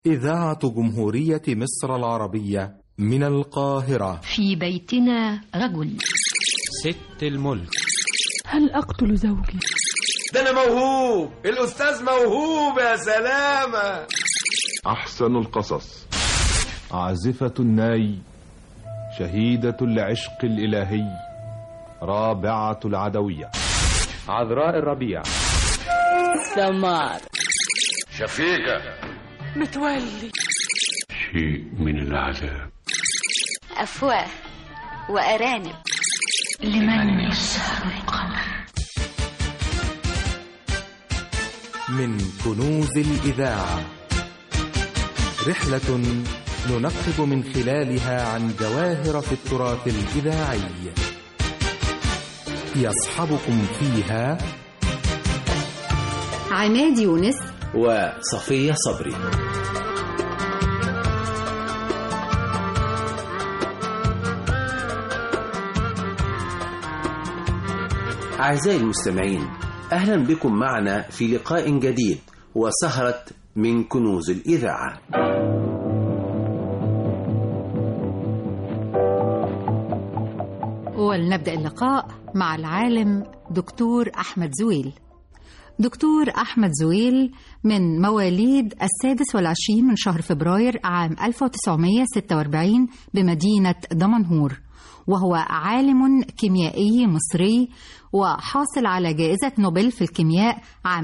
إذاعة جمهورية مصر العربية من القاهرة. في بيتنا رجل. ست الملك. هل أقتل زوجي؟ ده أنا موهوب، الأستاذ موهوب يا سلامة. أحسن القصص. عازفة الناي، شهيدة العشق الإلهي، رابعة العدوية، عذراء الربيع، سمار، شفيقة، متولي، شيء من العذاب، أفواه وأرانب، لمن يسهر القمر. من كنوز الإذاعة، رحلة ننقب من خلالها عن جواهر في التراث الإذاعي. يصحبكم فيها عماد يونس وصفية صبري. أعزائي المستمعين، أهلا بكم معنا في لقاء جديد وسهرة من كنوز الإذاعة. ولنبدأ اللقاء مع العالم دكتور أحمد زويل. دكتور أحمد زويل من مواليد 26 من شهر فبراير عام 1946 بمدينة دمنهور، وهو عالم كيميائي مصري وحاصل على جائزة نوبل في الكيمياء عام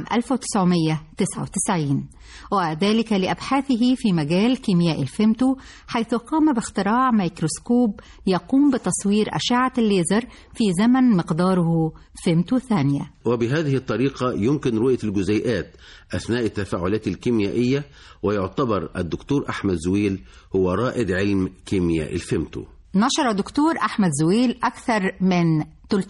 1999، وذلك لأبحاثه في مجال كيمياء الفيمتو، حيث قام باختراع ميكروسكوب يقوم بتصوير أشعة الليزر في زمن مقداره فيمتو ثانية. وبهذه الطريقة يمكن رؤية الجزيئات أثناء التفاعلات الكيميائية، ويعتبر الدكتور أحمد زويل هو رائد علم كيمياء الفيمتو. نشر دكتور أحمد زويل أكثر من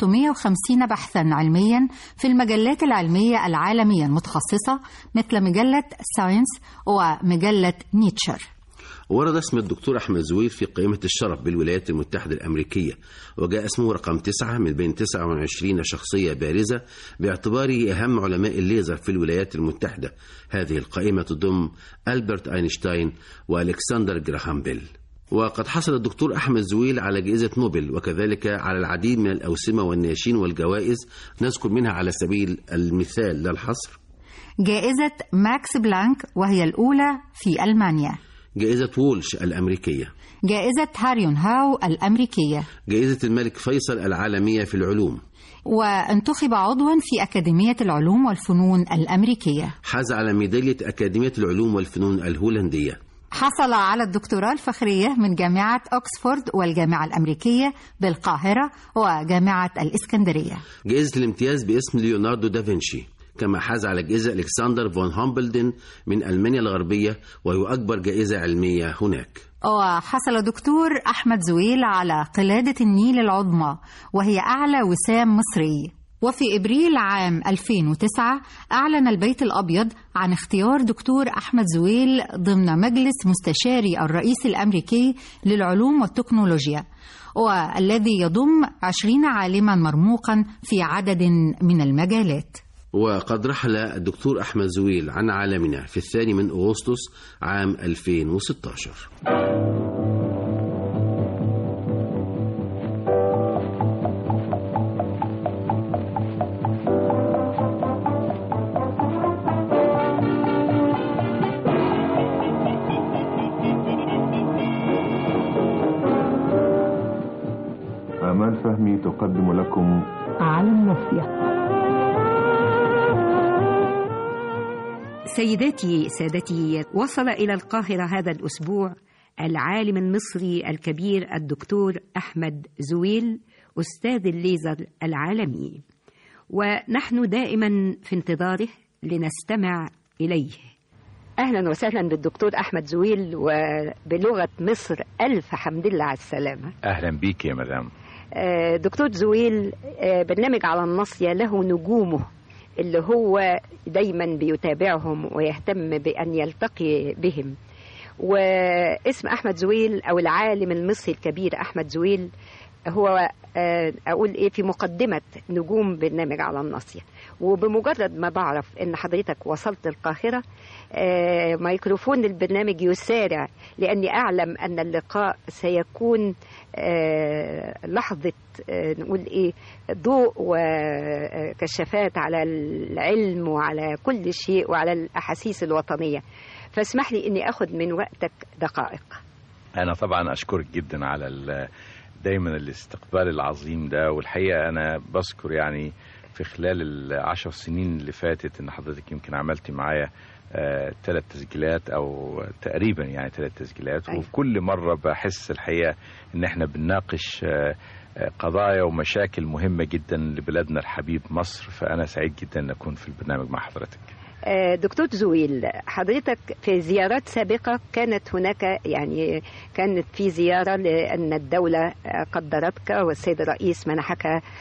350 بحثاً علمياً في المجلات العلمية العالمية المتخصصة مثل مجلة ساينس ومجلة نيتشر. ورد اسم الدكتور أحمد زويل في قائمة الشرف بالولايات المتحدة الأمريكية، وجاء اسمه رقم 9 من بين 29 شخصية بارزة باعتباره أهم علماء الليزر في الولايات المتحدة. هذه القائمة تضم ألبرت أينشتاين وألكسندر جراهام بيل. وقد حصل الدكتور أحمد زويل على جائزة نوبل، وكذلك على العديد من الأوسمة والنياشين والجوائز، نذكر منها على سبيل المثال لا الحصر: جائزة ماكس بلانك وهي الأولى في ألمانيا، جائزة وولش الأمريكية، جائزة هاريون هاو الأمريكية، جائزة الملك فيصل العالمية في العلوم، وانتخب عضوا في أكاديمية العلوم والفنون الأمريكية، حاز على ميدالية أكاديمية العلوم والفنون الهولندية، حصل على الدكتوراه الفخرية من جامعة أكسفورد والجامعة الأمريكية بالقاهرة وجامعة الإسكندرية، جائزة الامتياز باسم ليوناردو دافنشي، كما حاز على جائزة ألكسندر فون هامبلدن من ألمانيا الغربية، وهي أكبر جائزة علمية هناك. وحصل دكتور أحمد زويل على قلادة النيل العظمى، وهي أعلى وسام مصري. وفي إبريل عام 2009 أعلن البيت الأبيض عن اختيار دكتور أحمد زويل ضمن مجلس مستشاري الرئيس الأمريكي للعلوم والتكنولوجيا، والذي يضم 20 عالما مرموقا في عدد من المجالات. وقد رحل الدكتور أحمد زويل عن عالمنا في 2 أغسطس عام 2016. آمال فهمي تقدم لكم عالم نفسي. سيداتي سادتي، وصل إلى القاهرة هذا الأسبوع العالم المصري الكبير الدكتور أحمد زويل، أستاذ الليزر العالمي، ونحن دائما في انتظاره لنستمع إليه. أهلا وسهلا بالدكتور أحمد زويل، وبلغة مصر ألف حمد لله على السلامة. أهلا بيك يا مدام. دكتور زويل، برنامج على الناصية له نجومه اللي هو دايما بيتابعهم ويهتم بأن يلتقي بهم، واسم أحمد زويل أو العالم المصري الكبير أحمد زويل هو أقول إيه في مقدمة نجوم برنامج على الناصية. وبمجرد ما بعرف إن حضرتك وصلت القاهرة ميكروفون البرنامج يسارع، لأني أعلم أن اللقاء سيكون لحظة نقول إيه ضوء وكشافات على العلم وعلى كل شيء وعلى الأحاسيس الوطنية. فاسمح لي إني أخذ من وقتك دقائق. أنا طبعا أشكرك جدا على دايما الاستقبال العظيم ده، والحقيقة أنا بذكر يعني في خلال 10 سنين اللي فاتت إن حضرتك يمكن عملتي معايا 3 تسجيلات أو تقريبا يعني 3 تسجيلات. أيوة. وفي كل مرة بحس الحقيقة إن احنا بنناقش قضايا ومشاكل مهمة جدا لبلادنا الحبيب مصر، فأنا سعيد جدا أن أكون في البرنامج مع حضرتك. دكتور زويل، حضرتك في زيارات سابقة كانت هناك يعني كانت في زيارة لأن الدولة قدرتك والسيد الرئيس منحك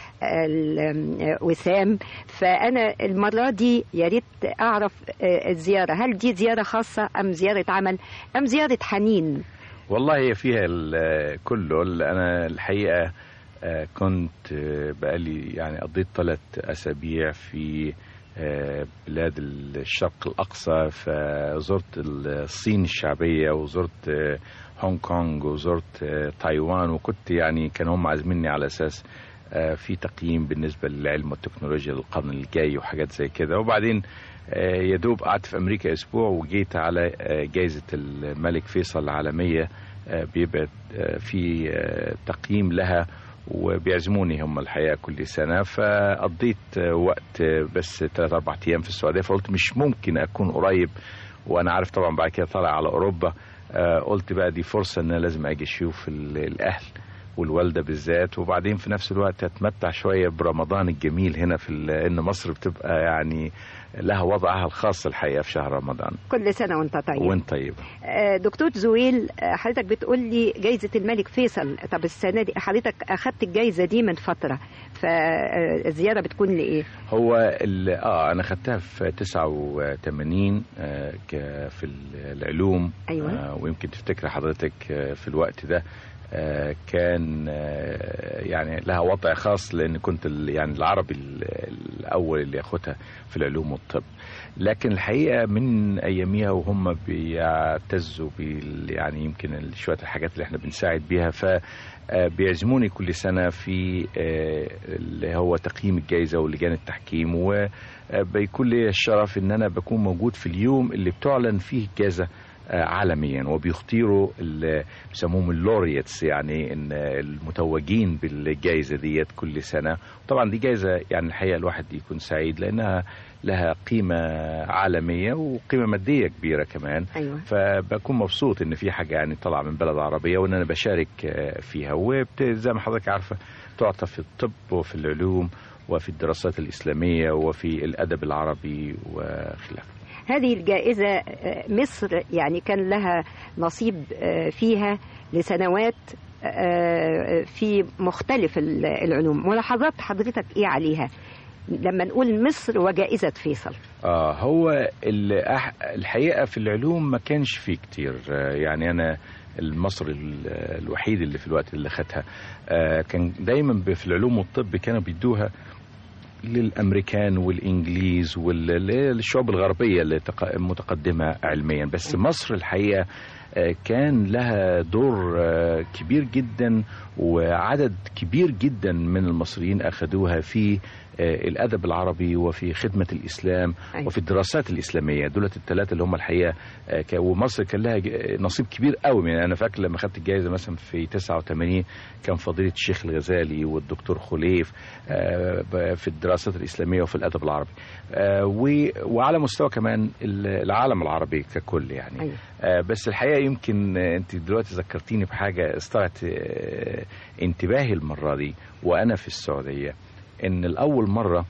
الوسام، فأنا المرة دي يا ريت أعرف الزيارة هل دي زيارة خاصة أم زيارة عمل أم زيارة حنين؟ والله هي فيها كله. أنا الحقيقة كنت بقالي يعني قضيت 3 أسابيع في بلاد الشرق الأقصى، فزرت الصين الشعبية وزرت هونغ كونغ وزرت تايوان، وكنت يعني كانوا هم عازميني على أساس في تقييم بالنسبة للعلم والتكنولوجيا للقرن الجاي وحاجات زي كده. وبعدين يدوب قعدت في أمريكا أسبوع وجيت على جائزة الملك فيصل العالمية، بيبقى في تقييم لها وبيعزموني هم الحقيقة كل سنة. فقضيت وقت بس 3-4 أيام في السعودية، فقلت مش ممكن أكون قريب وأنا عارف طبعا بعد كده طالع على أوروبا. قلت بقى دي فرصة أن لازم أجي أشوف الأهل والوالدة بالذات، وبعدين في نفس الوقت أتمتع شوية برمضان الجميل هنا إن مصر بتبقى يعني لها وضعها الخاص الحقيقة في شهر رمضان. كل سنة وانت طيب. وانت طيب. دكتور زويل، حضرتك بتقول لي جايزة الملك فيصل، طب السنة دي حضرتك أخدت الجايزة دي من فترة، فالزيارة بتكون لإيه؟ هو أنا خدتها في 89 في العلوم. أيوة. ويمكن تفتكر حضرتك في الوقت ده كان يعني لها وضع خاص، لأن كنت يعني العربي الأول اللي ياخدها في العلوم والطب. لكن الحقيقة من أياميها وهم بيعتزوا يعني يمكن شوية الحاجات اللي احنا بنساعد بيها، فبيعزموني كل سنة في اللي هو تقييم الجائزة ولجان التحكيم، وبيكون لي الشرف ان انا بكون موجود في اليوم اللي بتعلن فيه الجائزة عالميا، وبيختاروا اللي بيسموهم اللوريتس، يعني ان المتوجين بالجائزة ديت كل سنة. طبعا دي جائزة يعني الحقيقة الواحد يكون سعيد لأنها لها قيمة عالمية وقيمة مادية كبيرة كمان. أيوة. فبكون مبسوط ان في حاجة يعني طلع من بلد عربية وان انا بشارك فيها، وزي ما حضرتك عارفة تعطى في الطب وفي العلوم وفي الدراسات الإسلامية وفي الأدب العربي وخلافه. هذه الجائزة مصر يعني كان لها نصيب فيها لسنوات في مختلف العلوم. ملاحظات حضرتك إيه عليها لما نقول مصر وجائزة فيصل؟ هو الحقيقة في العلوم ما كانش فيه كتير، يعني أنا المصري الوحيد اللي في الوقت اللي خدها. كان دايما في العلوم والطب كانوا بيدوها للأمريكان والإنجليز والشعوب الغربية اللي متقدمة علميا، بس مصر الحقيقة كان لها دور كبير جدا، وعدد كبير جدا من المصريين أخذوها في الأدب العربي وفي خدمة الإسلام وفي الدراسات الإسلامية. دولت الثلاثة اللي هم الحقيقة ومصر كان لها نصيب كبير قوي. يعني أنا فاكر لما خدت الجائزة مثلا في 89 كان فضيلة الشيخ الغزالي والدكتور خليف في الدراسات الإسلامية وفي الأدب العربي، وعلى مستوى كمان العالم العربي ككل يعني. بس الحقيقة يمكن أنت دلوقتي ذكرتيني بحاجة استرعت انتباهي المرة دي وأنا في السعودية، إن الأول مرة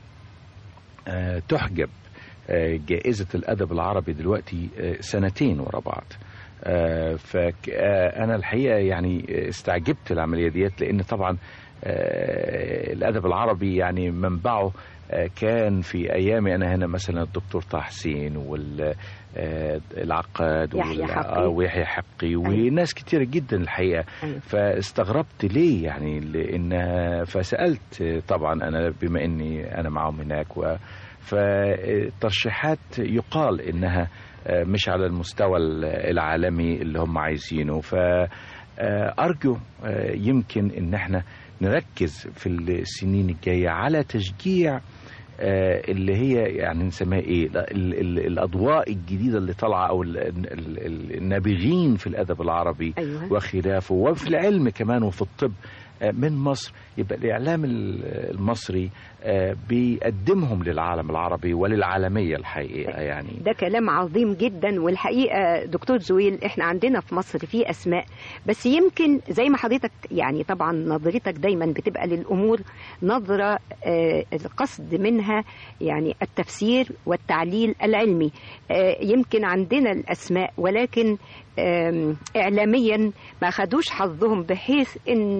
تحجب جائزة الأدب العربي دلوقتي 2 ورا بعض. فأنا الحقيقة يعني استعجبت العملية ديت، لأن طبعا الأدب العربي يعني منبعه كان في أيامي أنا هنا مثلا الدكتور طه حسين والعقاد ويحيى حقي وناس كتير جدا الحقيقة. فاستغربت ليه يعني لأنها فسألت طبعا أنا بما أني أنا معهم هناك فالترشيحات يقال إنها مش على المستوى العالمي اللي هم عايزينه. فأرجو يمكن إن احنا نركز في السنين الجاية على تشجيع اللي هي يعني نسميها ايه الاضواء الجديده اللي طالعه او النابغين في الادب العربي وخلافه وفي العلم كمان وفي الطب من مصر. يبقى الإعلام المصري بيقدمهم للعالم العربي وللعالمية الحقيقة. يعني ده كلام عظيم جدا. والحقيقة دكتور زويل احنا عندنا في مصر في أسماء بس يمكن زي ما حضرتك يعني طبعا نظرتك دايما بتبقى للأمور نظرة القصد منها يعني التفسير والتعليل العلمي. يمكن عندنا الأسماء ولكن إعلاميا ما خدوش حظهم بحيث إن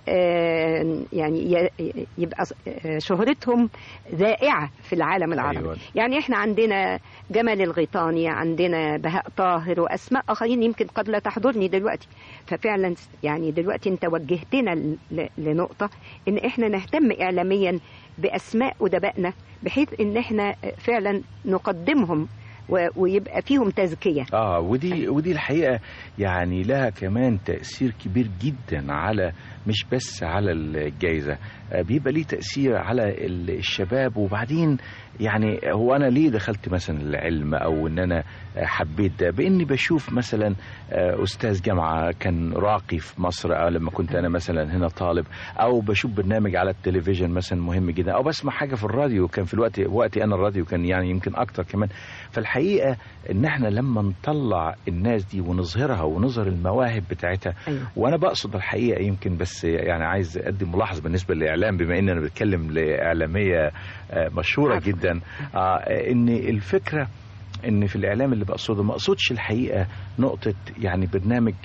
يعني يبقى شهرتهم ذائعة في العالم العربي. يعني احنا عندنا جمال الغيطاني، عندنا بهاء طاهر وأسماء آخرين يمكن قد لا تحضرني دلوقتي. ففعلا يعني دلوقتي انت وجهتنا لنقطة ان احنا نهتم إعلاميا بأسماء أدبائنا بحيث ان احنا فعلا نقدمهم ويبقى فيهم تزكية. ودي الحقيقة يعني لها كمان تأثير كبير جدا على مش بس على الجائزة، بيبقى ليه تأثير على الشباب. وبعدين يعني هو أنا ليه دخلت مثلا العلم أو إن أنا حبيت ده بإني بشوف مثلا أستاذ جامعة كان راقي في مصر أو لما كنت أنا مثلا هنا طالب، أو بشوف برنامج على التلفزيون مثلا مهم جدا، أو بسمع حاجة في الراديو. كان في وقتي أنا الراديو كان يعني يمكن أكتر كمان. فالحقيقة إن إحنا لما نطلع الناس دي ونظهرها ونظهر المواهب بتاعتها. وأنا بقصد الحقيقة يمكن بس يعني عايز أقدم ملاحظة بالنسبة للإعلام بما إن أنا بتكلم لإعلامية مشهورة جدا، إن الفكرة ان في الاعلام اللي بقصده ما اقصدش الحقيقه نقطه يعني برنامج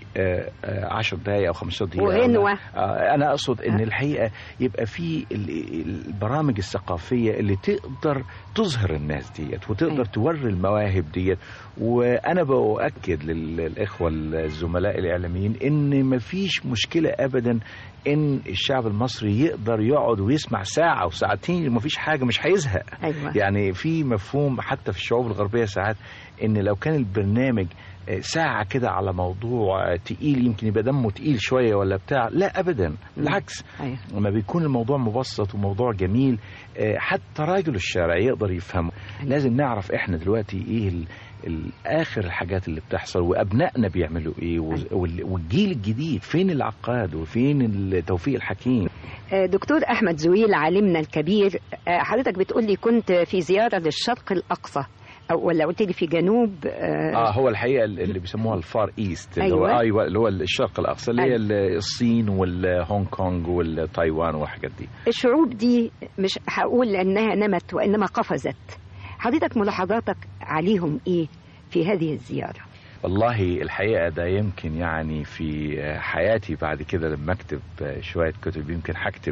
10 دقائق او 15 دقيقه. انا اقصد ان الحقيقه يبقى في البرامج الثقافيه اللي تقدر تظهر الناس ديت وتقدر توري المواهب ديت. وانا باؤكد للاخوه الزملاء الاعلاميين ان ما فيش مشكله ابدا ان الشعب المصري يقدر يقعد ويسمع ساعه وساعتين، ما فيش حاجه، مش هيزهق. يعني في مفهوم حتى في الشعوب الغربيه ساعات ان لو كان البرنامج ساعة كده على موضوع تقيل يمكن يبقى دمه تقيل شوية ولا بتاع، لا أبدا بالعكس. لما بيكون الموضوع مبسط وموضوع جميل حتى راجل الشارع يقدر يفهمه. لازم نعرف احنا دلوقتي ايه الآخر الحاجات اللي بتحصل وأبنائنا بيعملوا ايه والجيل الجديد فين العقاد وفين توفيق الحكيم. دكتور أحمد زويل عالمنا الكبير، حضرتك بتقولي كنت في زيارة للشرق الأقصى ولا قلت لي في جنوب؟ هو الحقيقه اللي بيسموها الفار ايست اللي هو اللي هو الشرق الاقصى اللي هي الصين والهونج كونج والتايوان والحاجات دي. الشعوب دي مش هقول انها نمت وانما قفزت. حضرتك ملاحظاتك عليهم ايه في هذه الزياره؟ والله الحقيقة ده يمكن يعني في حياتي بعد كده لما أكتب شوية كتب يمكن هكتب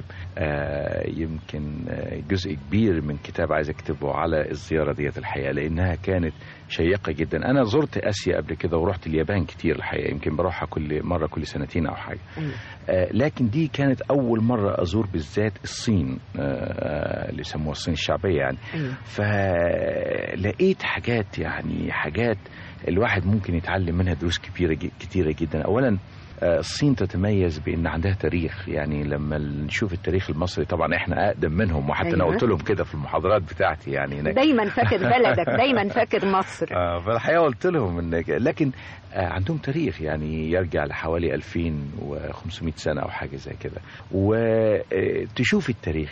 يمكن جزء كبير من كتاب عايز أكتبه على الزيارة ديت الحقيقة، لأنها كانت شيقة جدا. أنا زرت آسيا قبل كده ورحت اليابان كتير الحقيقة، يمكن بروحها كل مرة كل سنتين أو حاجة. لكن دي كانت أول مرة أزور بالذات الصين اللي يسموها الصين الشعبية يعني. فلقيت حاجات يعني حاجات الواحد ممكن يتعلم منها دروس كتيرة جدا. أولا الصين تتميز بأن عندها تاريخ، يعني لما نشوف التاريخ المصري طبعا احنا أقدم منهم، وحتى أنا قلت لهم كده في المحاضرات بتاعتي يعني هناك. دايما فاكر بلدك، دايما فاكر مصر. فالحقيقة قلت لهم إن لكن عندهم تاريخ يعني يرجع لحوالي 2500 سنة أو حاجة زي كده. وتشوف التاريخ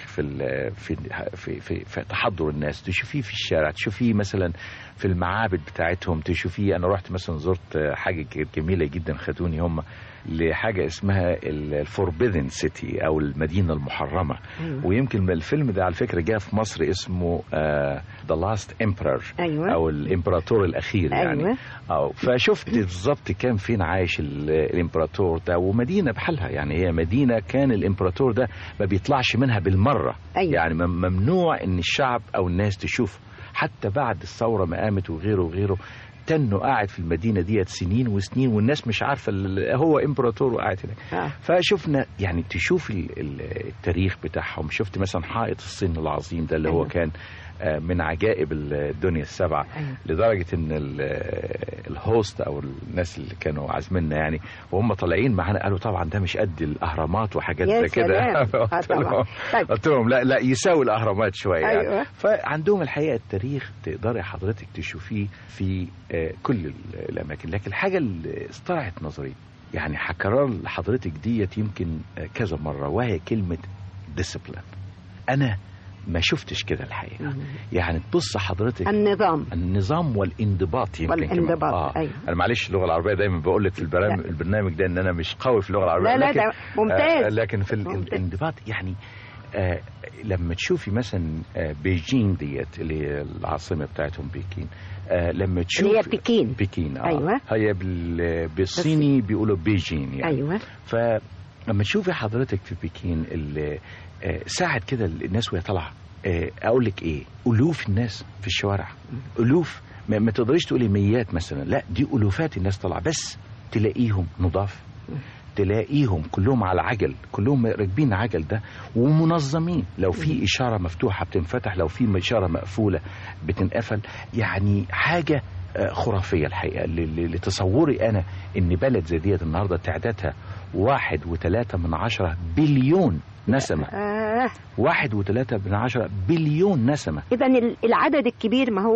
في تحضر الناس، تشوفيه في الشارع، تشوفيه مثلا في المعابد بتاعتهم، تشوفيه. أنا رحت مثلا زرت حاجة جميلة جدا خدوني هم لحاجة اسمها الفوربيدن سيتي أو المدينة المحرمة. ويمكن الفيلم ده على فكرة جاء في مصر اسمه The Last Emperor أو الإمبراطور الأخير يعني. فشفت بالظبط كان فين عايش الإمبراطور ده، ومدينة بحالها يعني، هي مدينة كان الإمبراطور ده ما بيطلعش منها بالمرة. يعني ممنوع إن الشعب أو الناس تشوف، حتى بعد الثورة ما قامت وغيره تنه قاعد في المدينة ديت سنين وسنين، والناس مش عارفة هو إمبراطور وقاعد هناك. فشفنا يعني تشوف التاريخ بتاعهم. شفت مثلا حائط الصين العظيم ده اللي هو كان من عجائب الدنيا السبعة. لدرجة ان الهوست او الناس اللي كانوا عازميننا يعني وهم طالعين معانا قالوا طبعا ده مش قد الاهرامات وحاجات زي كده. قلت لهم لا يساوي الاهرامات شوية يعني. فعندهم الحقيقة التاريخ تقدري حضرتك تشوفيه في كل الاماكن. لكن الحاجة اللي استرعت نظري يعني هكرر لحضرتك ديت يمكن كذا مرة، وهي كلمة ديسيبلين. انا ما شفتش كده الحقيقة. يعني تبص حضرتك النظام والانضباط يمكن والانضباط. انا معلش اللغة العربية دايما بقول لك في البرنامج ده ان انا مش قوي في اللغة العربية. لا ده ممتاز. لكن في الانضباط يعني لما تشوفي مثلا بيجين ديت اللي هي العاصمة بتاعتهم بكين، لما تشوف اللي هي بكين هي بالصيني بيقولوا بيجين يعني. فلما تشوفي حضرتك في بكين ساعة كده الناس وهي طالعة، اقول لك ايه، الوف الناس في الشوارع، الوف ما تقدريش تقولي ميات مثلا، لا دي الوفات الناس طالعة، بس تلاقيهم نضاف، تلاقيهم كلهم على عجل، كلهم راكبين عجل ده ومنظمين. لو في إشارة مفتوحة بتنفتح، لو في إشارة مقفولة بتنقفل. يعني حاجة خرافية الحقيقة. لتصوري أنا إن بلد زي ديت النهاردة تعدادها 1.3 بليون نسمة. 1.3 بليون نسمة. إذا العدد الكبير ما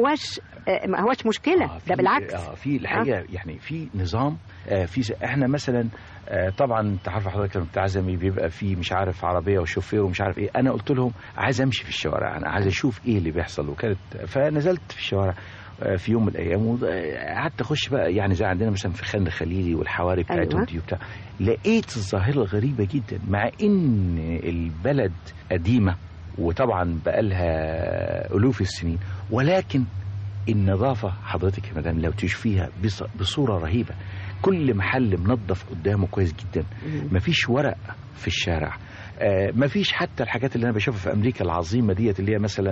هوش مشكلة. ده بالعكس. في الحقيقة يعني في نظام. احنا مثلا طبعا تعرف حضرتك لما بتعزمي بيبقى في مش عارف عربية وشوفير ومش عارف ايه. انا قلت لهم عايز امشي في الشوارع، انا عايز اشوف ايه اللي بيحصل. فنزلت في الشوارع في يوم من الايام وقعدت اخش بقى يعني زي عندنا مثلا في خان الخليلي والحواري بتاعتهم دي وبتاع. لقيت الظاهرة غريبة جدا، مع ان البلد قديمة وطبعا بقالها الوف السنين، ولكن النظافة حضرتك يا مدام لو تشوفيها بصورة رهيبة. كل محل منظف قدامه كويس جدا، مفيش ورق في الشارع، مفيش حتى الحاجات اللي انا بشوفها في امريكا العظيمه ديت اللي هي مثلا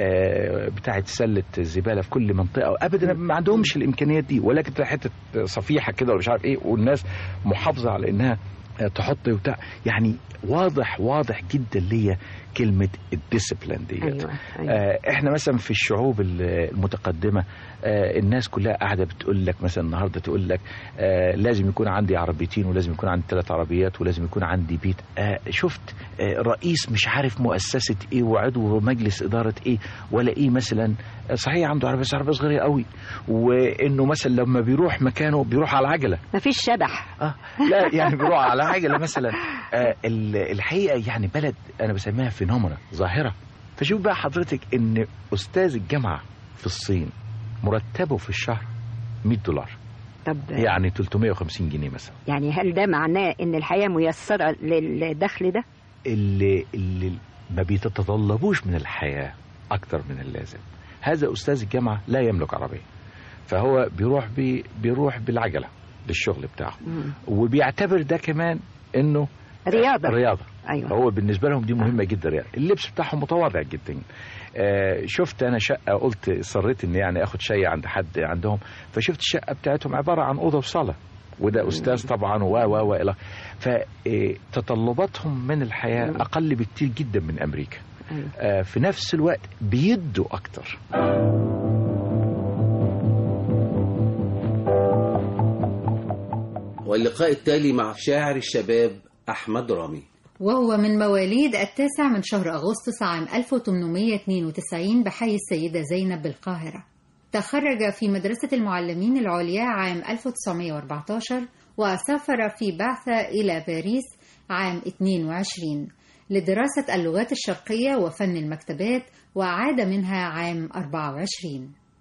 بتاعه سله الزباله في كل منطقه. ابدا ما عندهمش الامكانيات دي، ولكن حته صفيحه كده ولا مش عارف ايه، والناس محافظه على انها تحط وبتاع. يعني واضح جدا ليا كلمة الديسيبلين ديت. احنا مثلا في الشعوب المتقدمة الناس كلها قاعدة بتقول لك مثلا النهاردة تقول لك لازم يكون عندي عربيتين، ولازم يكون عندي 3 عربيات، ولازم يكون عندي بيت. شفت رئيس مش عارف مؤسسة ايه وعضو مجلس إدارة ايه ولا ايه مثلا، صحيح عنده عربية صغيرة قوي، وانه مثلا لما بيروح مكانه بيروح على العجلة. مفيش شبح. لا يعني بيروح على عجلة مثلا. الحقيقة يعني بلد انا بسميها فينومينا، ظاهرة. فشوف بقى حضرتك ان استاذ الجامعة في الصين مرتبه في الشهر $100. طب يعني 350 جنيه مثلا. يعني هل ده معناه ان الحياة ميسرة للدخل ده؟ اللي ما بيتطلبوش من الحياة اكتر من اللازم. هذا استاذ الجامعة لا يملك عربية، فهو بيروح بالعجلة للشغل بتاعه. وبيعتبر ده كمان انه رياضة. أيوة. هو بالنسبة لهم دي مهمة جدا. يعني اللبس بتاعهم متواضع جدا. شفت أنا شقة، قلت صريت إن يعني أخد شيء عند حد عندهم، فشفت الشقة بتاعتهم عبارة عن أوضة وصالة، وده أستاذ طبعا إلى فتطلباتهم من الحياة أقل بكتير جدا من أمريكا. في نفس الوقت بيدوا أكتر. واللقاء التالي مع شاعر الشباب أحمد رامي، وهو من مواليد 9 شهر أغسطس عام 1892 بحي السيدة زينب بالقاهرة. تخرج في مدرسة المعلمين العليا عام 1914، وسافر في بعثة إلى باريس عام 22 لدراسة اللغات الشرقية وفن المكتبات، وعاد منها عام 24.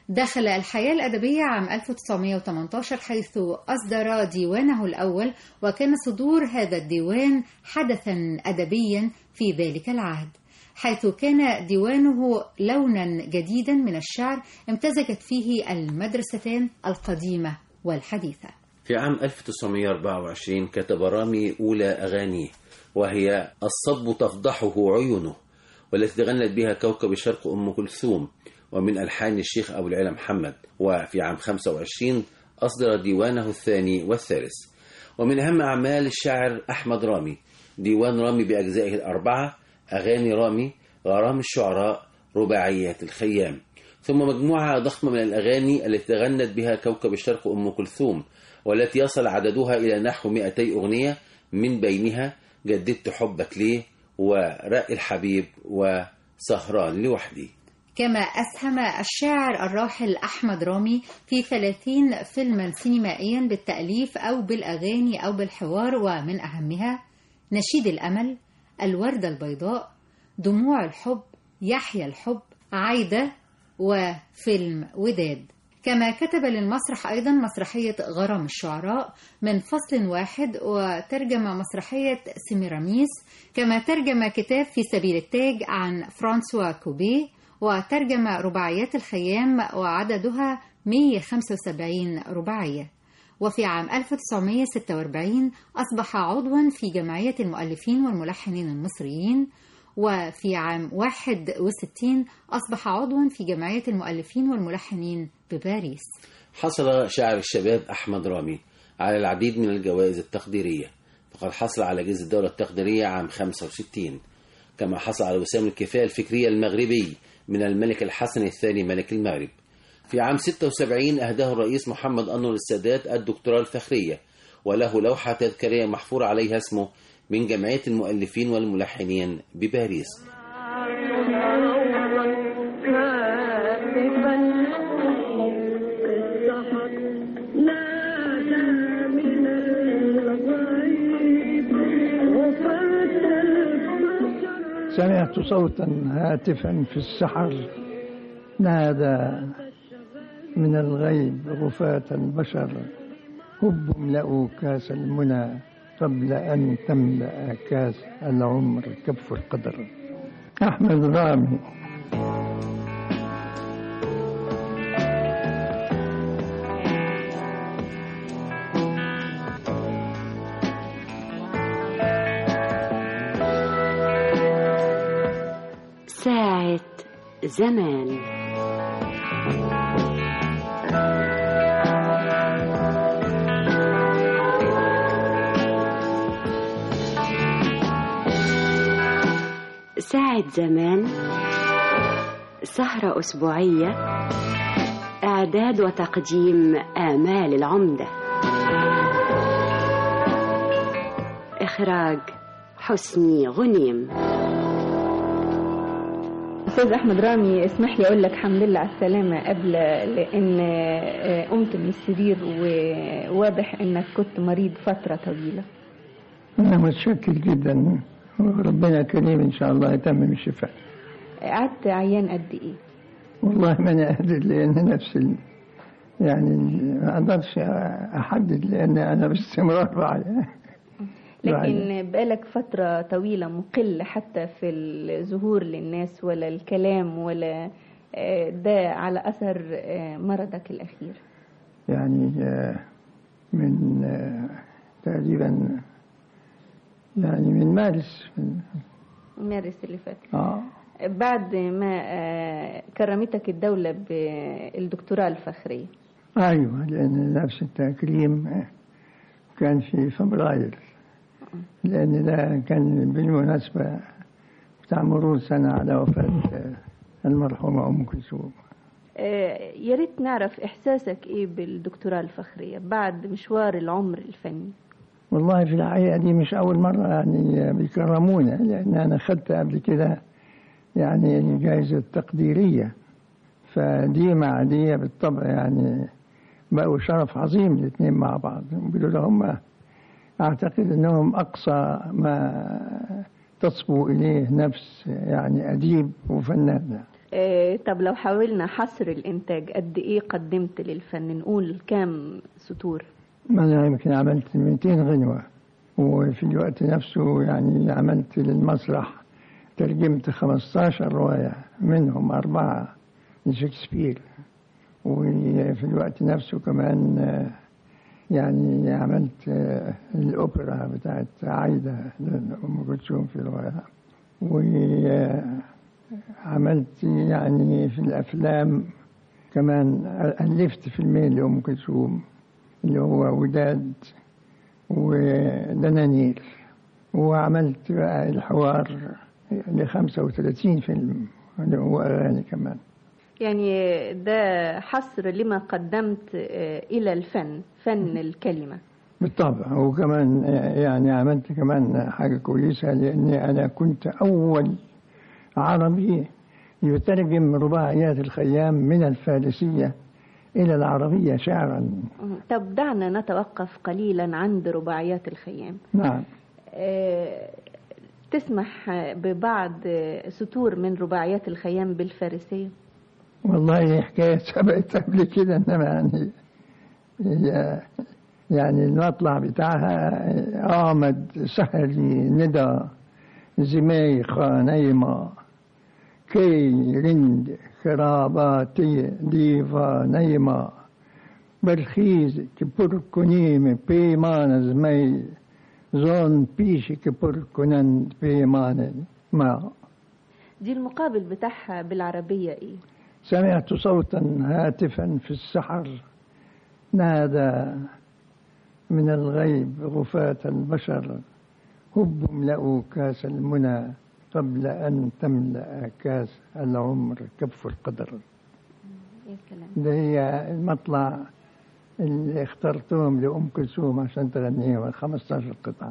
دخل الحياة الأدبية عام 1918 حيث أصدر ديوانه الأول، وكان صدور هذا الديوان حدثا أدبيا في ذلك العهد، حيث كان ديوانه لونا جديدا من الشعر امتزجت فيه المدرستان القديمة والحديثة. في عام 1924 كتب رامي أولى أغانيه، وهي الصب تفضحه عيونه، والتي تغنت بها كوكب الشرق أم كلثوم، ومن ألحان الشيخ أبو العلا محمد. وفي عام 25 أصدر ديوانه الثاني والثالث. ومن أهم أعمال الشاعر أحمد رامي ديوان رامي بأجزائه الأربعة: أغاني رامي، غرام الشعراء، رباعيات الخيام، ثم مجموعة ضخمة من الأغاني التي تغنت بها كوكب الشرق أم كلثوم، والتي يصل عددها إلى نحو 200 أغنية، من بينها جددت حبك ليه، ورأي الحبيب، وسهران لوحدي. كما أسهم الشاعر الراحل أحمد رامي في 30 فيلما سينمائيا بالتأليف أو بالأغاني أو بالحوار، ومن أهمها نشيد الأمل، الوردة البيضاء، دموع الحب، يحيى الحب، عايدة، وفيلم وداد. كما كتب للمسرح أيضا مسرحية غرام الشعراء من فصل واحد، وترجم مسرحية سيميراميس، كما ترجم كتاب في سبيل التاج عن فرانسوا كوبيه، وترجم رباعيات الخيام وعددها 175 رباعية. وفي عام 1946 أصبح عضوا في جمعية المؤلفين والملحنين المصريين، وفي عام 61 أصبح عضوا في جمعية المؤلفين والملحنين بباريس. حصل شاعر الشباب أحمد رامي على العديد من الجوائز التقديرية، فقد حصل على جائزة الدولة التقديرية عام 65، كما حصل على وسام الكفاية الفكرية المغربي من الملك الحسن الثاني ملك المغرب. في عام 76 أهداه الرئيس محمد أنور السادات الدكتوراه الفخرية، وله لوحة تذكارية محفور عليها اسمه من جمعية المؤلفين والملحنين بباريس. سمعت صوتا هاتفا في السحر نادى من الغيب غفاة البشر، هب املأوا كاس المنى قبل أن تملأ كاس العمر كف القدر. أحمد رامي. ساعة زمان. ساعة زمان، سهرة أسبوعية، إعداد وتقديم آمال العمدة، إخراج حسني غنيم. أستاذ أحمد رامي، اسمح لي أقول لك الحمد لله على السلامة قبل، لأن قمت من السرير وواضح أنك كنت مريض فترة طويلة. أنا متشكر جدا، وربنا كريم إن شاء الله يتمم الشفاء. قعدت عيان قد إيه؟ والله ما أنا قادر، لأن نفس يعني ما أقدرش أحدد، لأن أنا باستمرار بعيان. لكن بقالك فترة طويلة مقل حتى في الظهور للناس ولا الكلام، ولا ده على أثر مرضك الأخير؟ يعني من تقريبا يعني من مارس اللي فات. بعد ما كرمتك الدولة بالدكتوراه الفخرية. أيوة، لأن نفس التكريم كان في فبراير، لأن ده كان بالمناسبة بتاع مرور سنة على وفاة المرحومة أم كلثوم. يا ريت نعرف إحساسك إيه بالدكتوراه الفخرية بعد مشوار العمر الفني. والله في الحقيقة دي مش أول مرة يعني بيكرمونا، لأن أنا خدت قبل كده يعني الجائزة التقديرية، فدي مع دي بالطبع يعني بقوا شرف عظيم الاثنين مع بعض. بيقولوا لهم أعتقد أنهم أقصى ما تصبو إليه نفس يعني أديب وفنان. طب لو حاولنا حصر الإنتاج، قد إيه قدمت للفن؟ نقول كام سطور؟ أنا يمكن عملت 200 غنوة، وفي الوقت نفسه يعني عملت للمسرح، ترجمت 15 رواية منهم 4 لشكسبير، وفي الوقت نفسه كمان يعني عملت الأوبرا بتاعت عايدة أم كلثوم في رواية، وعملت يعني في الأفلام كمان، ألفت فيلمين لأم كلثوم اللي هو وداد ودنانير، وعملت بقى الحوار ل35 فيلم اللي هو أغاني كمان. يعني ده حصر لما قدمت إلى الفن، فن الكلمة. بالطبع. وكمان يعني عملت كمان حاجة كويسة، لأني أنا كنت أول عربي يترجم رباعيات الخيام من الفارسية إلى العربية شعرا. طب دعنا نتوقف قليلا عند رباعيات الخيام. نعم. تسمح ببعض سطور من رباعيات الخيام بالفارسية؟ والله حكاية سبقت قبل كده، إنما يعني المطلع بتاعها آمد سهري ندى زمي خانيما كي رند خراباتي ديفا نيما برخيز كبركنيم بيمان زمي زون بيشي كبركنن بيمان ما. دي المقابل بتاعها بالعربية إيه؟ سمعت صوتا هاتفا في السحر نادى من الغيب غفاة البشر هب املأوا كاس المنى قبل أن تملأ كاس العمر كف القدر. ده هي المطلع اللي اخترتهم لأم كلثوم عشان تغنيهم 15 قطعة.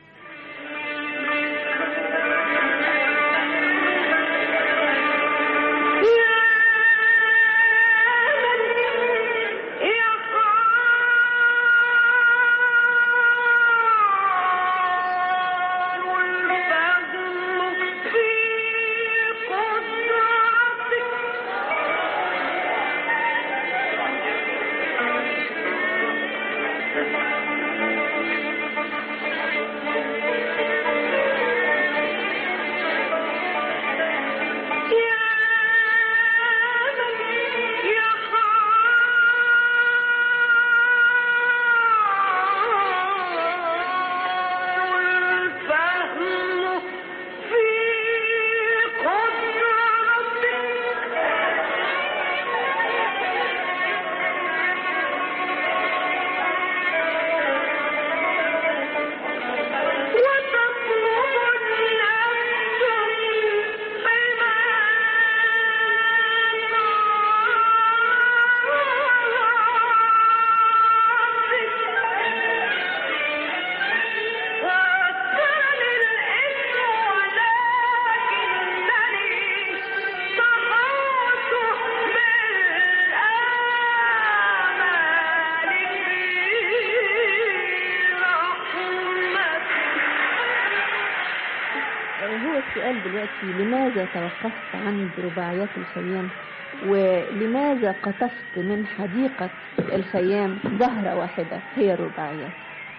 لماذا توقفت عند رباعيات الخيام، ولماذا قطفت من حديقة الخيام زهرة واحدة هي الرباعيات؟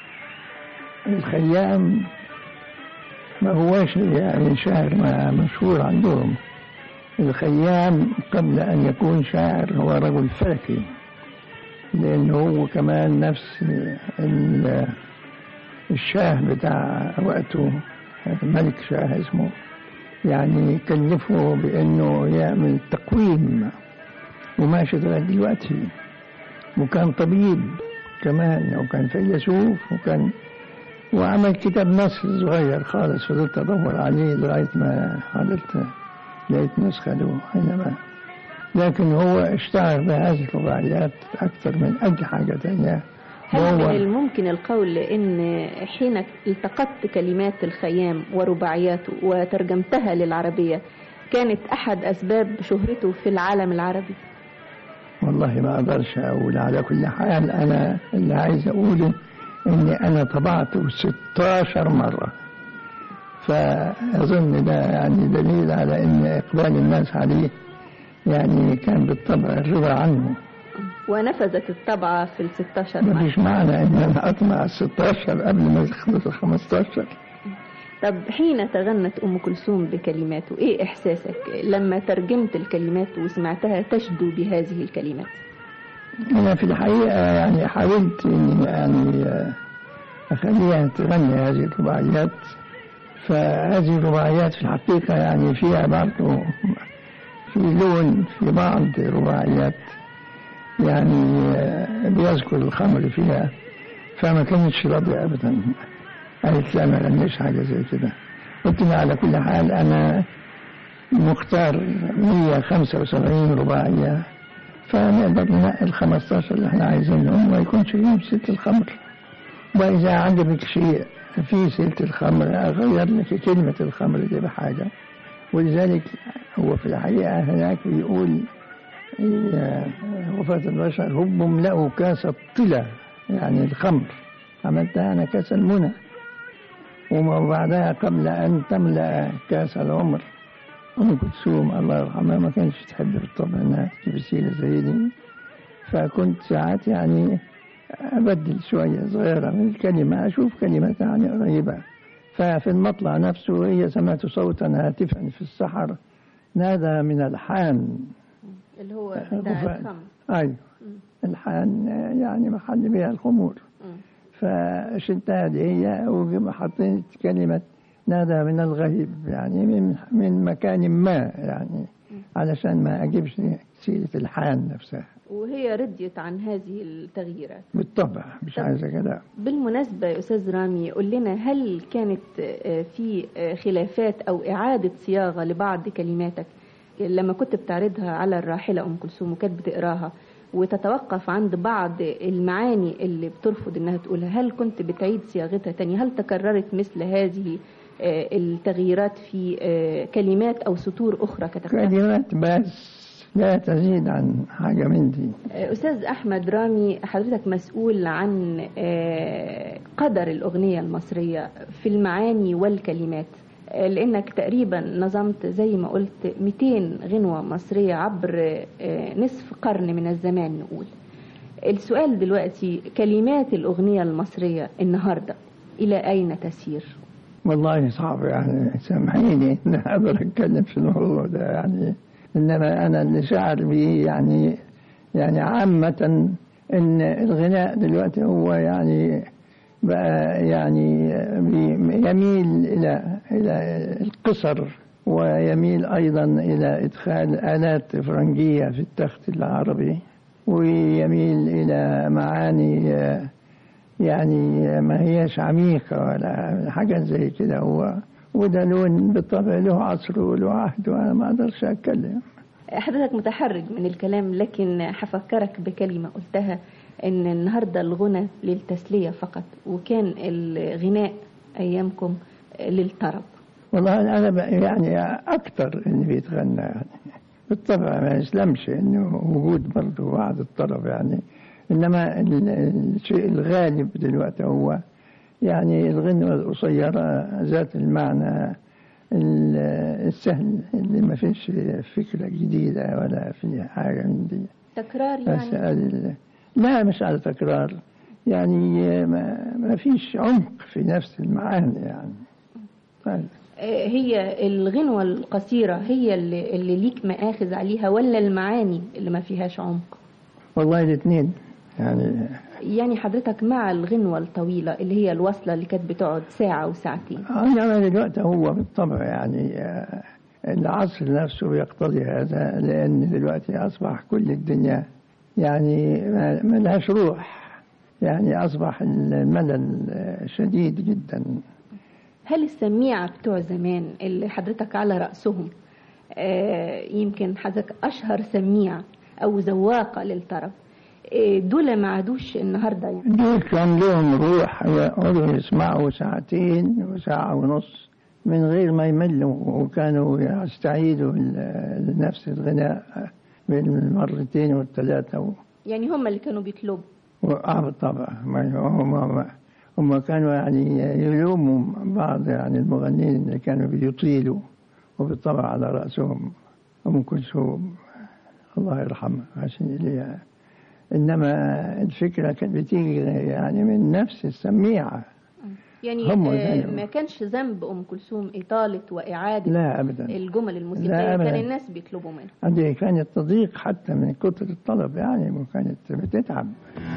الخيام ما هوش يعني شاعر مشهور عندهم. الخيام قبل أن يكون شاعر هو رجل فلكي، لأنه هو كمان نفس الشاه بتاع وقته، ملك شاه اسمه، يعني كلفه بأنه يعمل تقويم وماشي لغاية دلوقتي. وكان طبيب كمان، وكان فيلسوف، وعمل كتاب نص صغير خالص، فضلت أدور عليه لغاية ما حضرت لقيت نسخة له حينما. لكن هو اشتهر بهذه الرباعيات أكثر من أي حاجة تانية. هل من الممكن القول إن حين التقطت كلمات الخيام ورباعياته وترجمتها للعربية كانت أحد أسباب شهرته في العالم العربي؟ والله ما أقدرش أقول. على كل حال أنا اللي عايز أقوله إني أنا طبعته 16 مرة، فأظن ده يعني دليل على إن إقبال الناس عليه يعني كان بالطبع الرضا عنه. ونفذت الطبعة في ال 16 ما فيش معنى ان انا اطمع ال 16 قبل ما يخلص ال 15. طب حين تغنت ام كلثوم بكلماته ايه احساسك لما ترجمت الكلمات وسمعتها تشدو بهذه الكلمات؟ انا في الحقيقة يعني حاولت اني يعني اخليها تغني هذه الرباعيات. فهذه الرباعيات في الحقيقة يعني فيها برضه في لون في بعض رباعيات يعني بيذكر الخمر فيها، فما كانتش راضية أبدا. قالت لا ما غنيش حاجة زي كده. قلت لها على كل حال أنا مختار 175 رباعية، فنقدر ننقي ال 15 اللي احنا عايزينهم ما يكونش فيهم سيرة الخمر، وإذا عجبك شيء في سيرة الخمر أغير لك كلمة الخمر دي بحاجة. ولذلك هو في الحقيقة هناك بيقول وفاة البشر هم لقوا كاس الطلة يعني الخمر، عملتها أنا كاس المنى، وبعدها قبل أن تملأ كاس العمر. أم كلثوم الله يرحمها ما كانش تحب بالطبع أنها تجيب سيرة زي دي، فكنت ساعات يعني أبدل شوية صغيرة من الكلمة، أشوف كلمة يعني قريبة. ففي المطلع نفسه هي سمعت صوتا هاتفا في السحر نادى من الحان، اللي هو بتاع الخمر. أيوه الحان يعني محل بها الخمور. فشلتها دي هي وحطيت كلمة نادى من الغيب يعني من مكان ما يعني علشان ما أجيبش سيرة الحان نفسها. وهي رضيت عن هذه التغييرات بالطبع، مش عايزة كده. بالمناسبة يا أستاذ رامي قل لنا، هل كانت في خلافات أو إعادة صياغة لبعض كلماتك لما كنت بتعرضها على الراحلة أم كلثوم وكانت بتقراها وتتوقف عند بعض المعاني اللي بترفض إنها تقولها؟ هل كنت بتعيد صياغتها تاني؟ هل تكررت مثل هذه التغييرات في كلمات أو سطور أخرى كتبتها؟ كلمات بس لا تزيد عن حاجة من دي. أستاذ أحمد رامي، حضرتك مسؤول عن قدر الأغنية المصرية في المعاني والكلمات، لأنك تقريبا نظمت زي ما قلت 200 غنوة مصرية عبر نصف قرن من الزمان نقول. السؤال دلوقتي، كلمات الأغنية المصرية النهاردة إلى أين تسير؟ والله صعب يعني، سامحيني إن أقدر أتكلم في الموضوع ده يعني، إنما أنا اللي شعر به يعني عامة إن الغناء دلوقتي هو يعني بقى يعني يميل إلى القصر، ويميل أيضا إلى إدخال آلات فرنجية في التخت العربي، ويميل إلى معاني يعني ما هيش عميقة ولا حاجة زي كده. وده لون بالطبع له عصر وله عهد، وأنا ما أقدرش أتكلم. حضرتك متحرج من الكلام، لكن هفكرك بكلمة قلتها، إن النهاردة الغنى للتسلية فقط، وكان الغناء أيامكم للطرب. والله أنا يعني أكتر اللي بيتغنى يعني بالطبع ما يسلمش إنه وجود برضه بعض الطرب يعني، إنما الشيء الغالب دلوقتي هو يعني الغنوة القصيرة ذات المعنى السهل اللي ما فيش فكرة جديدة ولا في حاجة من دي. تكرار يعني؟ لا مش على تكرار يعني، ما فيش عمق في نفس المعاني يعني. طيب. هي الغنوة القصيرة هي اللي ليك مآخذ عليها، ولا المعاني اللي ما فيهاش عمق؟ والله الاثنين يعني حضرتك مع الغنوة الطويلة اللي هي الوصلة اللي كانت بتقعد ساعة وساعتين؟ أنا دلوقتي هو بالطبع يعني العصر نفسه يقتضي هذا، لأن دلوقتي أصبح كل الدنيا يعني ما لهاش روح، يعني أصبح الملل شديد جدا. هل السميعة بتوع زمان اللي حضرتك على رأسهم، يمكن حضرتك أشهر سميعة أو زواقة للطرب، دول ما عادوش النهاردة يعني؟ دول كان لهم روح، يقعدوا يسمعوا ساعتين وساعة ونص من غير ما يملوا، وكانوا يستعيدوا لنفس الغناء بالمرتين والثلاثة يعني هم اللي كانوا بيطلبوا؟ طبعا هم كانوا يعني يلوموا بعض يعني المغنيين اللي كانوا بيطيلوا، وبالطبع على رأسهم أم كلثوم الله يرحمها عشان ليها. إنما الفكرة كانت بتيجي يعني من نفس السميعة. يعني ما كانش ذنب أم كلثوم إطالة وإعادة لا أبدا الجمل الموسيقية، كان الناس بيطلبوا منها. دي كانت تضيق حتى من كتر الطلب يعني، وكانت بتتعب.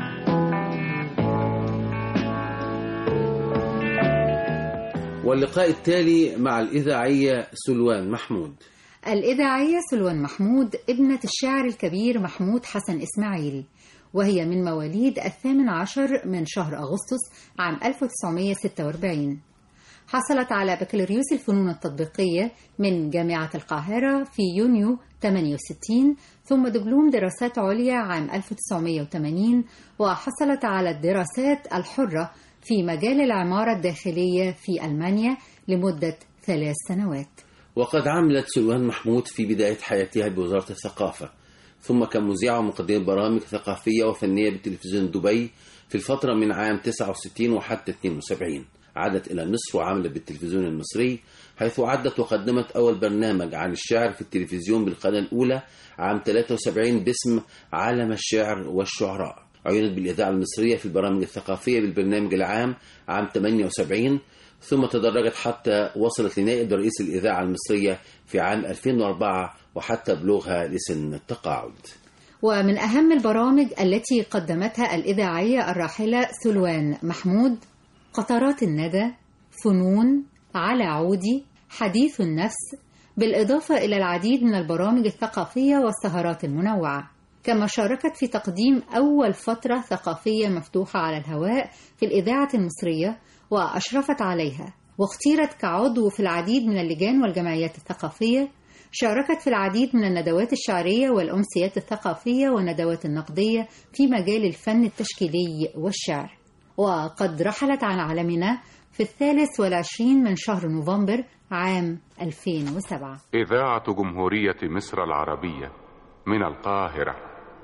واللقاء التالي مع الإذاعية سلوان محمود. الإذاعية سلوان محمود ابنة الشاعر الكبير محمود حسن إسماعيل، وهي من مواليد 18 من شهر أغسطس عام 1946. حصلت على بكالوريوس الفنون التطبيقية من جامعة القاهرة في يونيو 68، ثم دبلوم دراسات عليا عام 1980، وحصلت على الدراسات الحرة في مجال العمارة الداخلية في ألمانيا لمدة 3 سنوات. وقد عملت سلوان محمود في بداية حياتها بوزارة الثقافة، ثم كمذيعة ومقدمة برامج ثقافية وفنية بتلفزيون دبي في الفترة من عام 69 وحتى 72. عادت إلى مصر وعملت بالتلفزيون المصري، حيث عدت وقدمت أول برنامج عن الشعر في التلفزيون بالقناة الأولى عام 73 باسم عالم الشعر والشعراء. عينت بالإذاعة المصرية في البرامج الثقافية بالبرنامج العام عام 78، ثم تدرجت حتى وصلت لنائب رئيس الإذاعة المصرية في عام 2004 وحتى بلوغها لسن التقاعد. ومن أهم البرامج التي قدمتها الإذاعية الراحلة سلوان محمود قطرات الندى، فنون، على عودي، حديث النفس، بالإضافة إلى العديد من البرامج الثقافية والسهرات المنوعة. كما شاركت في تقديم أول فترة ثقافية مفتوحة على الهواء في الإذاعة المصرية وأشرفت عليها، واختيرت كعضو في العديد من اللجان والجمعيات الثقافية. شاركت في العديد من الندوات الشعرية والأمسيات الثقافية والندوات النقدية في مجال الفن التشكيلي والشعر. وقد رحلت عن عالمنا في 23 من شهر نوفمبر عام 2007. إذاعة جمهورية مصر العربية من القاهرة.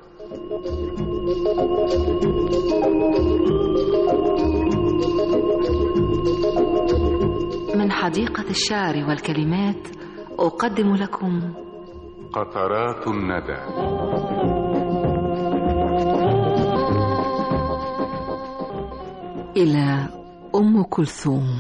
من حديقة الشعر والكلمات أقدم لكم قطرات الندى. إلى أم كلثوم.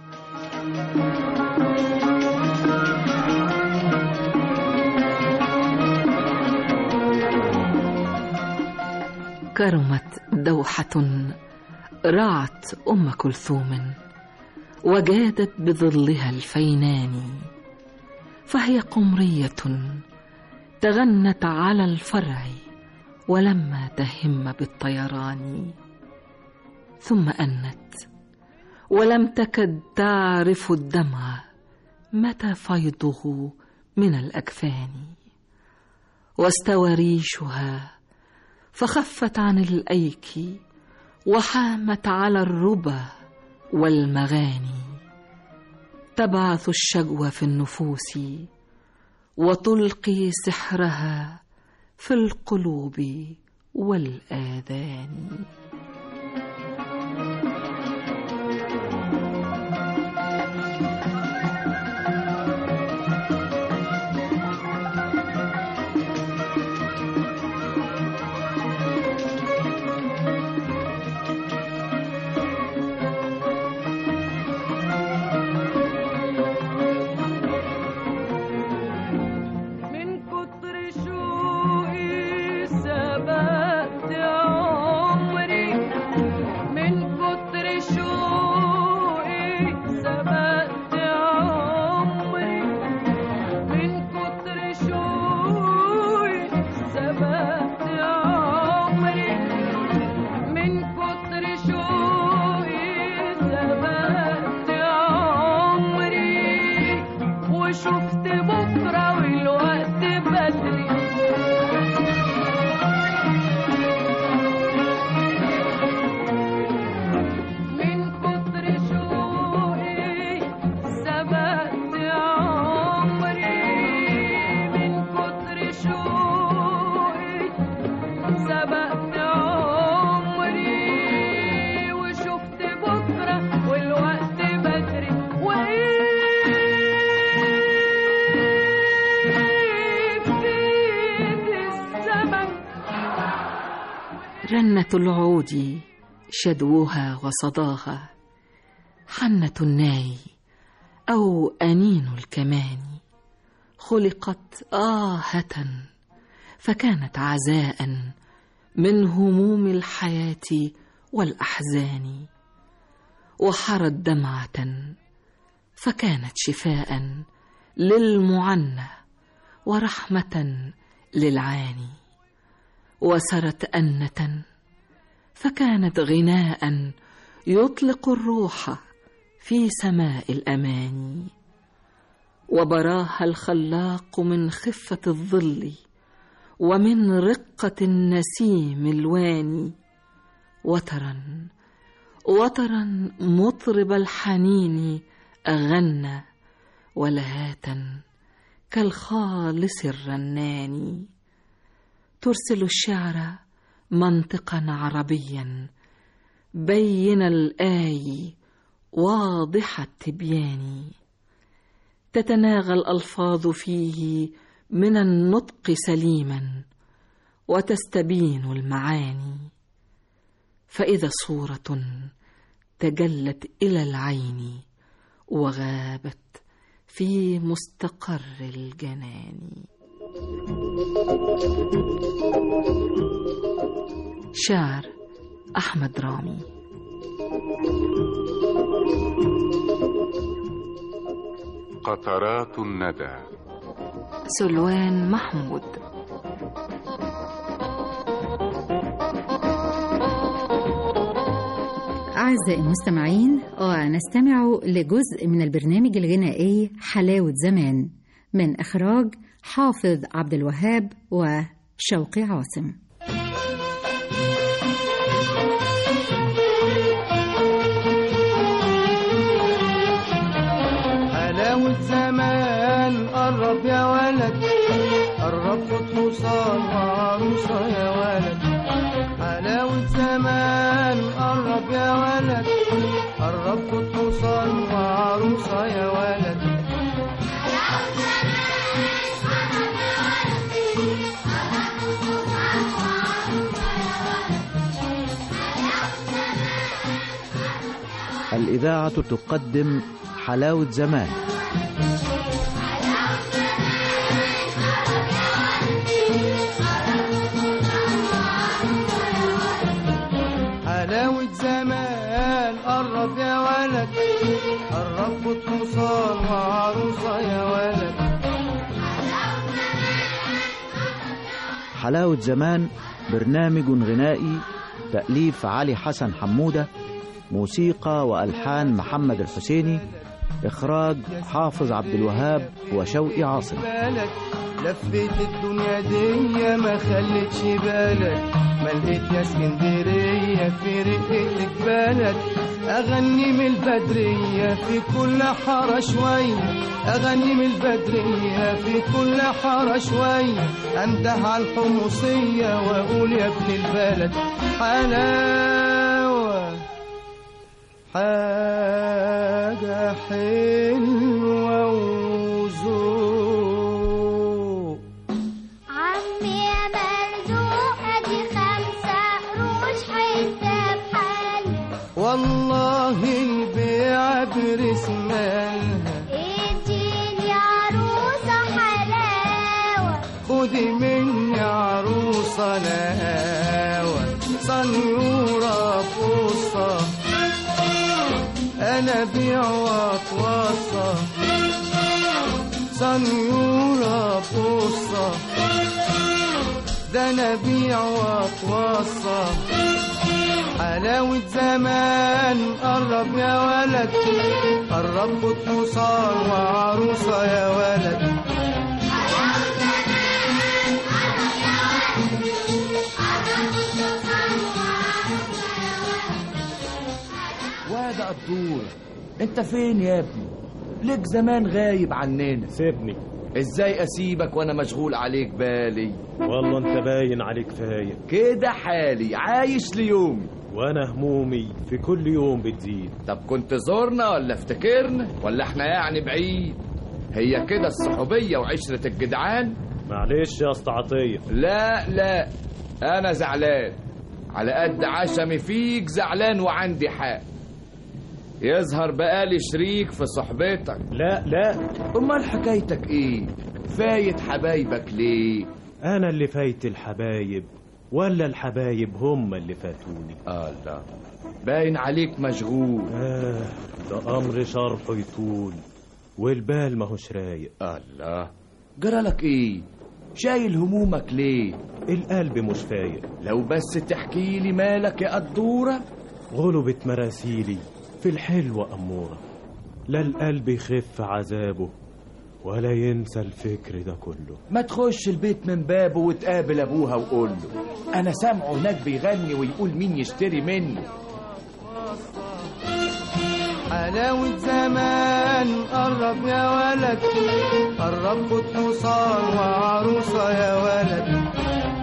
كرمت دوحة رعت أم كلثوم، وجادت بظلها الفينان، فهي قمرية تغنت على الفرع ولما تهم بالطيران، ثم أنت ولم تكد تعرف الدمع متى فيضه من الأكفان، واستوى ريشها فخفت عن الأيك وحامت على الربا والمغاني، تبعث الشجوى في النفوس وتلقي سحرها في القلوب والآذان. عمري العود شدوها وصداها، حنة الناي أو أنين الكمان، خلقت آهة فكانت عزاء من هموم الحياة والأحزان، وحرت دمعة فكانت شفاء للمعنى ورحمة للعاني، وسرت أنة فكانت غناء يطلق الروح في سماء الأماني، وبراها الخلاق من خفة الظل ومن رقة النسيم الواني، وترا مطرب الحنين أغنى، ولهاتا كالخالص الرنان، ترسل الشعر منطقا عربيا بين الآي واضح التبيان، تتناغى الألفاظ فيه من النطق سليما وتستبين المعاني، فإذا صورة تجلت إلى العين وغابت في مستقر الجنان. شعر أحمد رامي. قطرات الندى سلوان محمود. أعزائي المستمعين، ونستمع لجزء من البرنامج الغنائي حلاوة زمان من إخراج حافظ عبد الوهاب وشوقي عاصم. حلاوة زمان قرب يا ولد، قرب خد حصان وعروسة يا ولد. حلاوة زمان قرب يا ولد، قرب خد حصان وعروسة يا ولد. الإذاعة تقدم حلاوة زمان. حلاوة زمان قرب يا ولد، قرب خد حصان وعروسة يا ولد. حلاوة زمان برنامج غنائي، تأليف علي حسن حمودة، موسيقى وألحان محمد الحسيني، إخراج حافظ عبد الوهاب وشوقي عاصم. لفيت الدنيا دي ما خلتش بالك، ما لقيت يا اسكندرية في رقتك بلد. أغني من البدرية في كل حارة شوية، أغني من البدرية في كل حارة شوية. أنده على الحمصية وأقول يا ابن البلد حلاوة، حاجة حلوة وذوق. عمي يا مرزوق ادي 5 قروش حتة بحال، والله البيعة برسم مالها. اديني عروسة حلاوة، خدي مني عروسة نهاوة. صنيورة بقصة أنا بيع وأتوصى، صنيورة بقصة ده أنا بيع وأتوصى. حلاوة زمان قرب يا ولد، قرب خد حصان وعروسة يا ولد. واد قدور، انت فين يا ابني؟ ليك زمان غايب عننا. سيبني. ازاي اسيبك وانا مشغول عليك بالي؟ والله انت باين عليك فايق كده، حالي عايش ليومي، وانا همومي في كل يوم بتزيد. طب كنت زورنا ولا افتكرنا ولا احنا يعني بعيد؟ هي كده الصحوبية وعشرة الجدعان؟ معلش يا اسطى عطية. لا انا زعلان على قد عشمي فيك زعلان وعندي حق. يظهر بقالي شريك في صحبتك. لا امال حكايتك ايه؟ فايت حبايبك ليه؟ انا اللي فايت الحبايب ولا الحبايب هم اللي فاتوني؟ لا باين عليك مشغول. ده امر شرحه يطول والبال ماهوش رايق. الله، جرالك ايه؟ شايل همومك ليه؟ القلب مش فايق. لو بس تحكي لي مالك يا قدورة. غلبت مراسيلي في الحلوة أمورة، لا القلب يخف عذابه ولا ينسى الفكر ده كله. ما تخش البيت من بابه وتقابل أبوها وقول له أنا سامعه هناك بيغني ويقول مين يشتري منه. حلاوة زمان قرب يا ولد، قرب خد حصان وعروسة يا ولد.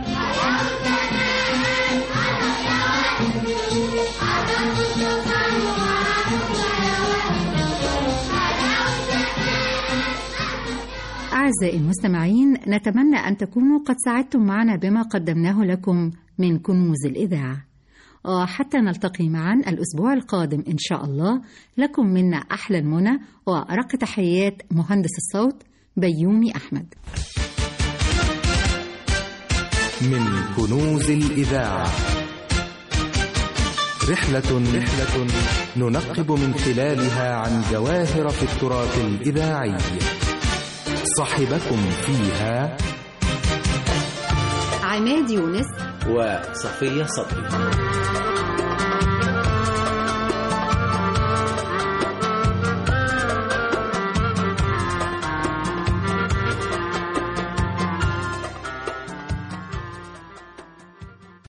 أعزائي المستمعين، نتمنى أن تكونوا قد ساعدتم معنا بما قدمناه لكم من كنوز الإذاعة. وحتى نلتقي معا الأسبوع القادم إن شاء الله، لكم منا أحلى المنى وأرق تحيات مهندس الصوت بيومي أحمد. من كنوز الإذاعة، رحلة ننقب من خلالها عن جواهر في التراث الإذاعي. صاحبكم فيها عماد يونس وصفية صبري.